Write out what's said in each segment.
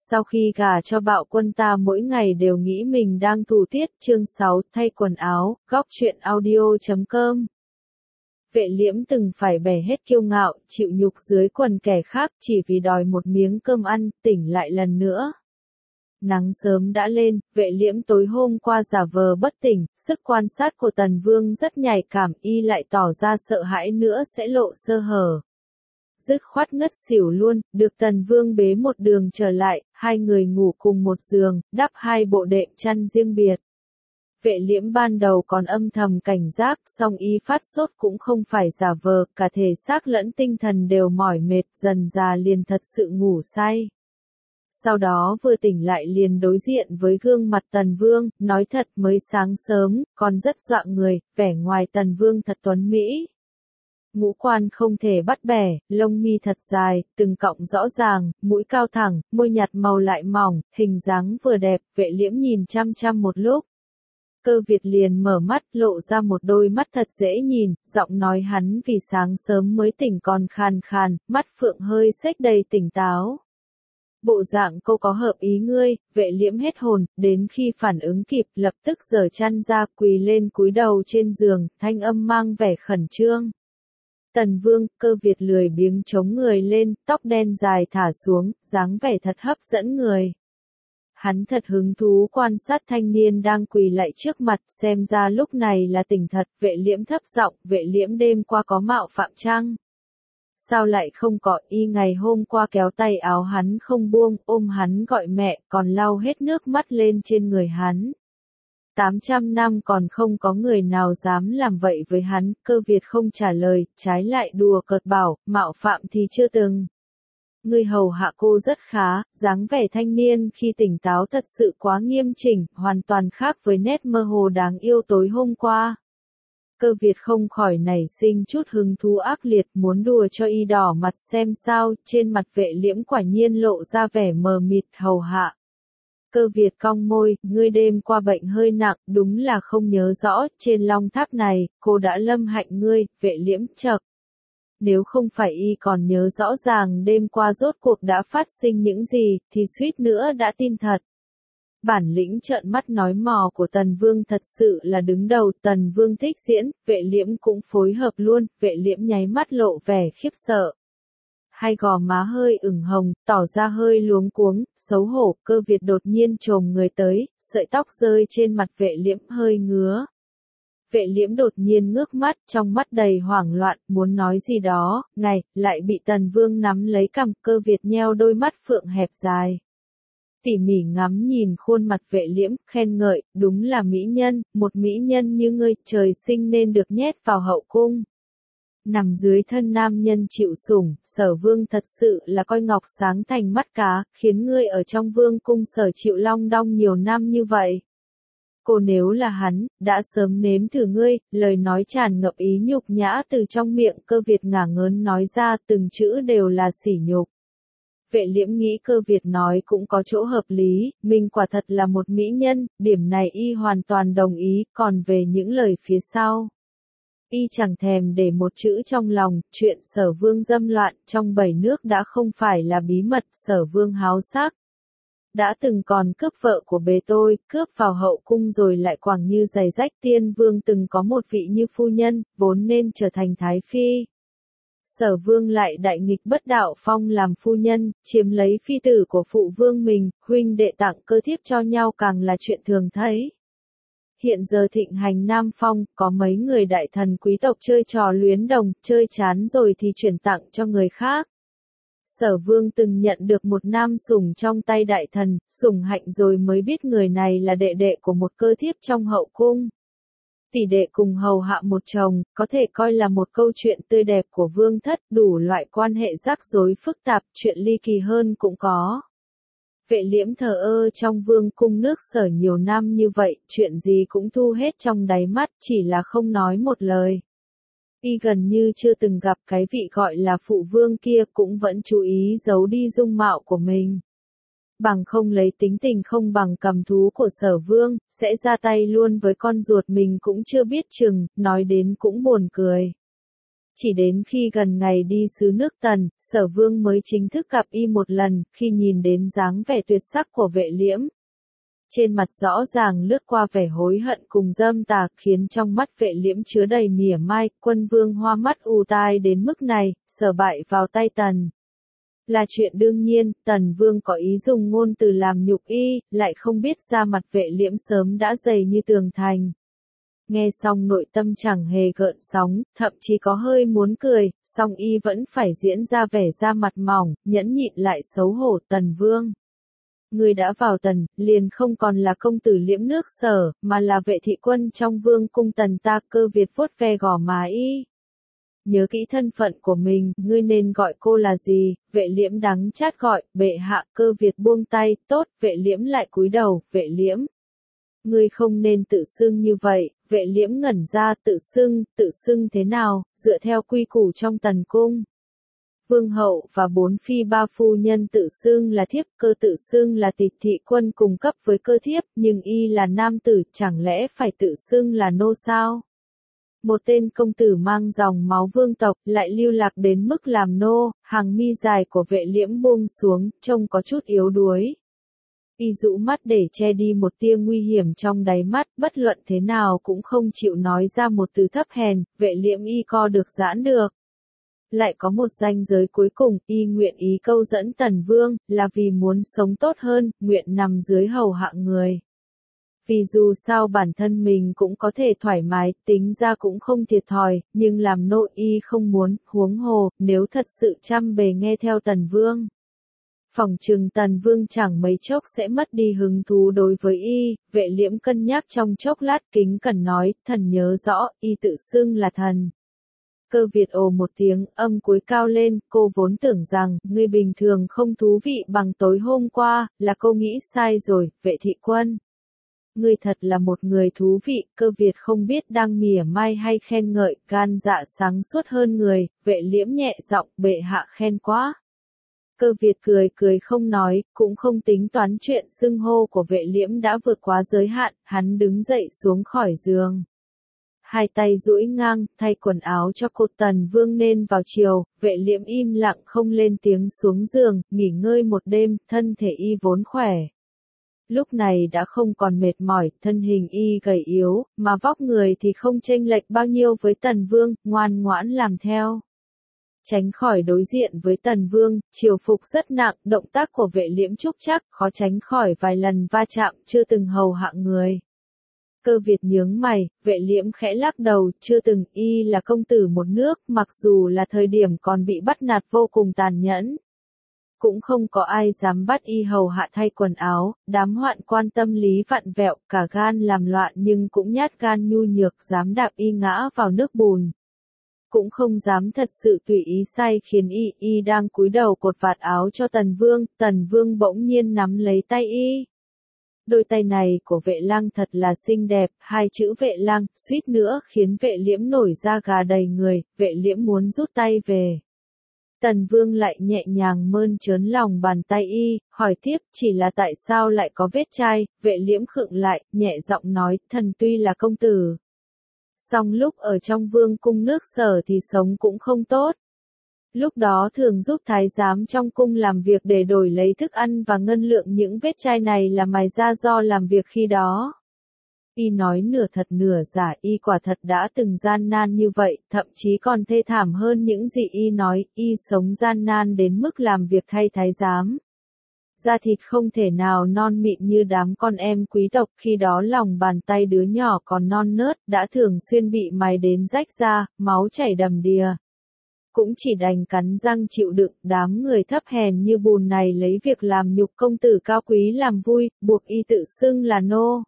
Sau khi gả cho Bạo Quân ta mỗi ngày đều nghĩ mình đang thủ tiết. Chương 6, thay quần áo, góc truyện audio.com. Vệ Liễm từng phải bẻ hết kiêu ngạo, chịu nhục dưới quần kẻ khác chỉ vì đòi một miếng cơm ăn, tỉnh lại lần nữa. Nắng sớm đã lên, Vệ Liễm tối hôm qua giả vờ bất tỉnh, sức quan sát của Tần Vương rất nhạy cảm, y lại tỏ ra sợ hãi nữa sẽ lộ sơ hở. Dứt khoát ngất xỉu luôn, được Tần Vương bế một đường trở lại, hai người ngủ cùng một giường, đắp hai bộ đệm chăn riêng biệt. Vệ Liễm ban đầu còn âm thầm cảnh giác, song y phát sốt cũng không phải giả vờ, cả thể xác lẫn tinh thần đều mỏi mệt, dần dà liền thật sự ngủ say. Sau đó vừa tỉnh lại liền đối diện với gương mặt Tần Vương, nói thật mới sáng sớm, còn rất dọa người, vẻ ngoài Tần Vương thật tuấn mỹ. Ngũ quan không thể bắt bẻ, lông mi thật dài, từng cọng rõ ràng, mũi cao thẳng, môi nhạt màu lại mỏng, hình dáng vừa đẹp, Vệ Liễm nhìn chăm chăm một lúc. Cơ Việt liền mở mắt, lộ ra một đôi mắt thật dễ nhìn, giọng nói hắn vì sáng sớm mới tỉnh còn khàn khàn, mắt phượng hơi xếch đầy tỉnh táo. Bộ dạng cô có hợp ý ngươi. Vệ Liễm hết hồn, đến khi phản ứng kịp, lập tức giở chăn ra, quỳ lên cúi đầu trên giường, thanh âm mang vẻ khẩn trương. Tần Vương, Cơ Việt lười biếng chống người lên, tóc đen dài thả xuống, dáng vẻ thật hấp dẫn người. Hắn thật hứng thú quan sát thanh niên đang quỳ lại trước mặt, xem ra lúc này là tỉnh thật. Vệ Liễm thấp giọng, Vệ Liễm đêm qua có mạo phạm chăng? Sao lại không có? Y ngày hôm qua kéo tay áo hắn không buông, ôm hắn gọi mẹ, còn lau hết nước mắt lên trên người hắn. 800 năm còn không có người nào dám làm vậy với hắn. Cơ Việt không trả lời, trái lại đùa cợt bảo, mạo phạm thì chưa từng. Người hầu hạ cô rất khá, dáng vẻ thanh niên khi tỉnh táo thật sự quá nghiêm chỉnh, hoàn toàn khác với nét mơ hồ đáng yêu tối hôm qua. Cơ Việt không khỏi nảy sinh chút hứng thú ác liệt, muốn đùa cho y đỏ mặt xem sao. Trên mặt Vệ Liễm quả nhiên lộ ra vẻ mờ mịt, hầu hạ. Cơ Việt cong môi, ngươi đêm qua bệnh hơi nặng, đúng là không nhớ rõ, trên long tháp này, cô đã lâm hạnh ngươi. Vệ Liễm chậc. Nếu không phải y còn nhớ rõ ràng đêm qua rốt cuộc đã phát sinh những gì, thì suýt nữa đã tin thật. Bản lĩnh trợn mắt nói mò của Tần Vương thật sự là đứng đầu. Tần Vương thích diễn, Vệ Liễm cũng phối hợp luôn. Vệ Liễm nháy mắt lộ vẻ khiếp sợ. Hai gò má hơi ửng hồng, tỏ ra hơi luống cuống, xấu hổ. Cơ Việt đột nhiên chồm người tới, sợi tóc rơi trên mặt Vệ Liễm hơi ngứa. Vệ Liễm đột nhiên ngước mắt, trong mắt đầy hoảng loạn, muốn nói gì đó, lại bị Tần Vương nắm lấy cằm. Cơ Việt nheo đôi mắt phượng hẹp dài. Tỉ mỉ ngắm nhìn khuôn mặt Vệ Liễm, khen ngợi, đúng là mỹ nhân, một mỹ nhân như ngươi, trời sinh nên được nhét vào hậu cung. Nằm dưới thân nam nhân chịu sủng, Sở Vương thật sự là coi ngọc sáng thành mắt cá, khiến ngươi ở trong vương cung Sở chịu long đong nhiều năm như vậy. Cô nếu là hắn, đã sớm nếm thử ngươi. Lời nói tràn ngập ý nhục nhã từ trong miệng Cơ Việt ngả ngớn nói ra, từng chữ đều là sỉ nhục. Vệ Liễm nghĩ Cơ Việt nói cũng có chỗ hợp lý, mình quả thật là một mỹ nhân, điểm này y hoàn toàn đồng ý, còn về những lời phía sau. Y chẳng thèm để một chữ trong lòng, chuyện Sở Vương dâm loạn trong 7 nước đã không phải là bí mật. Sở Vương háo sắc. Đã từng còn cướp vợ của bề tôi, cướp vào hậu cung rồi lại quẳng như giày rách. Tiên Vương từng có một vị như phu nhân, vốn nên trở thành Thái Phi. Sở Vương lại đại nghịch bất đạo phong làm phu nhân, chiếm lấy phi tử của phụ vương mình, huynh đệ tặng cơ thiếp cho nhau càng là chuyện thường thấy. Hiện giờ thịnh hành Nam Phong, có mấy người đại thần quý tộc chơi trò luyến đồng, chơi chán rồi thì chuyển tặng cho người khác. Sở Vương từng nhận được một nam sủng trong tay đại thần, sủng hạnh rồi mới biết người này là đệ đệ của một cơ thiếp trong hậu cung. Tỷ đệ cùng hầu hạ một chồng, có thể coi là một câu chuyện tươi đẹp của vương thất. Đủ loại quan hệ rắc rối phức tạp, chuyện ly kỳ hơn cũng có. Vệ Liễm thờ ơ trong vương cung nước Sở nhiều năm như vậy, chuyện gì cũng thu hết trong đáy mắt, chỉ là không nói một lời. Y gần như chưa từng gặp cái vị gọi là phụ vương kia, cũng vẫn chú ý giấu đi dung mạo của mình. Bằng không lấy tính tình không bằng cầm thú của Sở Vương, sẽ ra tay luôn với con ruột mình cũng chưa biết chừng, nói đến cũng buồn cười. Chỉ đến khi gần ngày đi xứ nước Tần, Sở Vương mới chính thức gặp y một lần, khi nhìn đến dáng vẻ tuyệt sắc của Vệ Liễm. Trên mặt rõ ràng lướt qua vẻ hối hận cùng dâm tà, khiến trong mắt Vệ Liễm chứa đầy mỉa mai. Quân Vương hoa mắt ù tai đến mức này, Sở bại vào tay Tần. Là chuyện đương nhiên, Tần Vương có ý dùng ngôn từ làm nhục y, lại không biết da mặt Vệ Liễm sớm đã dày như tường thành. Nghe xong nội tâm chẳng hề gợn sóng, thậm chí có hơi muốn cười, song y vẫn phải diễn ra vẻ da mặt mỏng, nhẫn nhịn lại xấu hổ. Tần Vương, người đã vào Tần, liền không còn là công tử Liễm nước Sở, mà là vệ thị quân trong vương cung Tần ta. Cơ Việt vuốt ve gò má y. Nhớ kỹ thân phận của mình, ngươi nên gọi cô là gì? Vệ Liễm đắng chát gọi, bệ hạ. Cơ Việt buông tay, tốt. Vệ Liễm lại cúi đầu, Vệ Liễm, ngươi không nên tự xưng như vậy. Vệ Liễm ngẩn ra, tự xưng thế nào? Dựa theo quy củ trong Tần cung, Vương hậu và 4 phi 3 phu nhân tự xưng là thiếp, cơ tự xưng là tịch thị quân cùng cấp với cơ thiếp, nhưng y là nam tử, chẳng lẽ phải tự xưng là nô sao? Một tên công tử mang dòng máu vương tộc, lại lưu lạc đến mức làm nô. Hàng mi dài của Vệ Liễm buông xuống, trông có chút yếu đuối. Y rũ mắt để che đi một tia nguy hiểm trong đáy mắt, bất luận thế nào cũng không chịu nói ra một từ thấp hèn. Vệ Liễm y co được giãn được. Lại có một ranh giới cuối cùng, y nguyện ý câu dẫn Tần Vương, là vì muốn sống tốt hơn, nguyện nằm dưới hầu hạ người. Vì dù sao bản thân mình cũng có thể thoải mái, tính ra cũng không thiệt thòi, nhưng làm nô y không muốn. Huống hồ, nếu thật sự chăm bề nghe theo Tần Vương, phỏng chừng Tần Vương chẳng mấy chốc sẽ mất đi hứng thú đối với y. Vệ Liễm cân nhắc trong chốc lát, kính cẩn nói, thần nhớ rõ, y tự xưng là thần. Cơ Việt ồ một tiếng, âm cuối cao lên. Cô vốn tưởng rằng, ngươi bình thường không thú vị bằng tối hôm qua, là cô nghĩ sai rồi. Vệ thị quân, ngươi thật là một người thú vị. Cơ Việt không biết đang mỉa mai hay khen ngợi, gan dạ sáng suốt hơn người. Vệ Liễm nhẹ giọng, bệ hạ khen quá. Cơ Việt cười không nói, cũng không tính toán chuyện xưng hô của Vệ Liễm đã vượt quá giới hạn. Hắn đứng dậy xuống khỏi giường, hai tay duỗi ngang, thay quần áo cho cô. Tần Vương nên vào chiều. Vệ Liễm im lặng không lên tiếng xuống giường, nghỉ ngơi một đêm. Thân thể y vốn khỏe, lúc này đã không còn mệt mỏi. Thân hình y gầy yếu, mà vóc người thì không chênh lệch bao nhiêu với Tần Vương, ngoan ngoãn làm theo. Tránh khỏi đối diện với Tần Vương, triều phục rất nặng. Động tác của Vệ Liễm trúc chắc, khó tránh khỏi vài lần va chạm, chưa từng hầu hạ người. Cơ Việt nhướng mày. Vệ Liễm khẽ lắc đầu, chưa từng. Y là công tử một nước, mặc dù là thời điểm còn bị bắt nạt vô cùng tàn nhẫn, cũng không có ai dám bắt y hầu hạ thay quần áo. Đám hoạn quan tâm lý vặn vẹo, cả gan làm loạn nhưng cũng nhát gan nhu nhược, dám đạp y ngã vào nước bùn, cũng không dám thật sự tùy ý sai khiến y đang cúi đầu cột vạt áo cho Tần Vương. Tần Vương bỗng nhiên nắm lấy tay y. Đôi tay này của Vệ Lang thật là xinh đẹp. Hai chữ Vệ Lang suýt nữa khiến Vệ Liễm nổi da gà đầy người. Vệ Liễm muốn rút tay về. Tần Vương lại nhẹ nhàng mơn trớn lòng bàn tay y, hỏi tiếp, chỉ là tại sao lại có vết chai? Vệ Liễm khựng lại, nhẹ giọng nói, thần tuy là công tử, song lúc ở trong vương cung nước Sở thì sống cũng không tốt. Lúc đó thường giúp thái giám trong cung làm việc để đổi lấy thức ăn và ngân lượng. Những vết chai này là mài ra do làm việc khi đó. Y nói nửa thật nửa giả. Y quả thật đã từng gian nan như vậy, thậm chí còn thê thảm hơn những gì y nói. Y sống gian nan đến mức làm việc thay thái giám. Da thịt không thể nào non mịn như đám con em quý tộc. Khi đó lòng bàn tay đứa nhỏ còn non nớt, đã thường xuyên bị mài đến rách ra, máu chảy đầm đìa. Cũng chỉ đành cắn răng chịu đựng. Đám người thấp hèn như bùn này lấy việc làm nhục công tử cao quý làm vui, buộc y tự xưng là nô.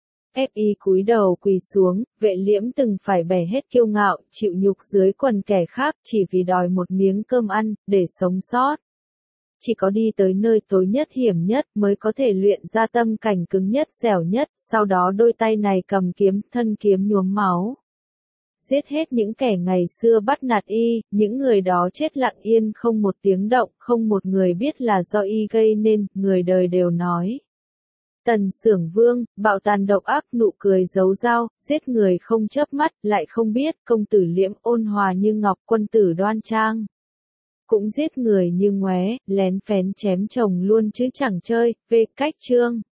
Ép y cúi đầu quỳ xuống. Vệ Liễm từng phải bẻ hết kiêu ngạo, chịu nhục dưới quần kẻ khác, chỉ vì đòi một miếng cơm ăn, để sống sót. Chỉ có đi tới nơi tối nhất hiểm nhất, mới có thể luyện ra tâm cảnh cứng nhất dẻo nhất. Sau đó đôi tay này cầm kiếm, thân kiếm nhuốm máu, giết hết những kẻ ngày xưa bắt nạt y. Những người đó chết lặng yên không một tiếng động, không một người biết là do y gây nên. Người đời đều nói, Tần Xưởng Vương, bạo tàn độc ác, nụ cười giấu dao, giết người không chớp mắt, lại không biết, công tử Liễm ôn hòa như ngọc, quân tử đoan trang. Cũng giết người như ngoé, lén phén chém chồng luôn chứ chẳng chơi, về cách chương.